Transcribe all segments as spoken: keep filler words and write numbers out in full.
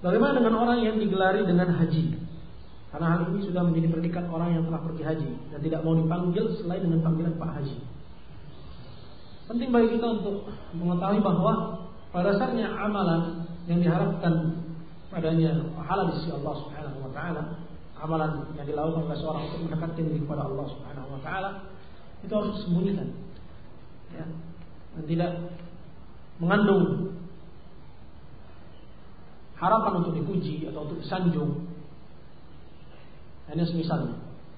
Bagaimana dengan orang yang digelari dengan haji? Karena hal ini sudah menjadi predikat orang yang telah pergi haji dan tidak mau dipanggil selain dengan panggilan Pak Haji. Penting bagi kita untuk mengetahui bahwa pada dasarnya amalan yang diharapkan padanya pahala di sisi Allah Subhanahu wa taala, amalan yang dilakukan oleh seorang untuk mendekatkan diri kepada Allah Subhanahu wa taala, itu harus disembunyikan. Ya. Dan tidak mengandung harapan untuk dipuji atau untuk disanjung. Hanya semisalnya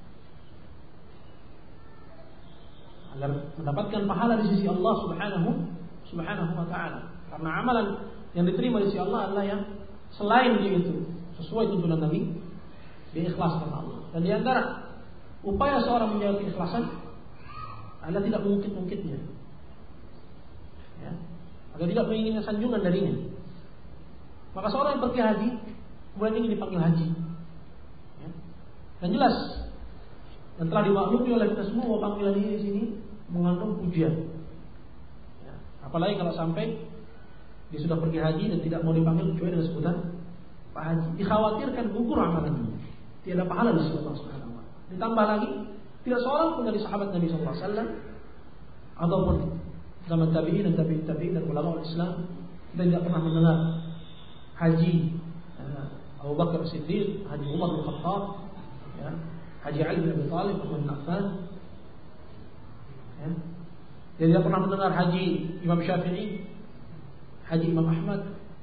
agar mendapatkan pahala di sisi Allah Subhanahu Subhanahu wa taala. Karena amalan yang diterima di sisi Allah adalah yang selain itu sesuai tuntunan Nabi, diikhlaskan Allah. Dan di antara upaya seorang menjaga keikhlasan adalah tidak mengungkit-ungkitnya. Ya, agar tidak menginginkan sanjungan darinya. Maka seorang yang pergi haji kemudian ingin dipanggil haji. Ya. Dan jelas dan telah dimaklumi oleh kita semua bahwa panggilan ini di sini mengandung pujian. Ya. Apalagi kalau sampai dia sudah pergi haji dan tidak mau dipanggil kecuali dengan sebutan Pak Haji. Dikhawatirkan gugur amalannya, tidak ada pahala di sisi Allah Subhanahu wa taala. Ditambah lagi, tidak seorang pun dari sahabat Nabi sallallahu alaihi wasallam ataupun zaman tabi'in dan tabi'in tabi'in dan ulama Islam kita tidak pernah mendengar haji uh, Abu Bakar Siddiq, haji Umar bin Khattab, ya, haji Ali bin Abi Thalib, Uthman bin Affan. Ya. Dia tidak pernah mendengar haji Imam Syafi'i, haji Imam Ahmad.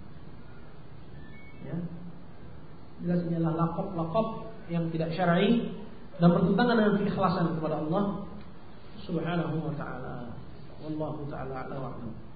Ya. Jelas ini adalah laqab-laqab yang tidak syar'i dan bertentangan dengan keikhlasan kepada Allah Subhanahu wa taala. Wallahu taala a'lam.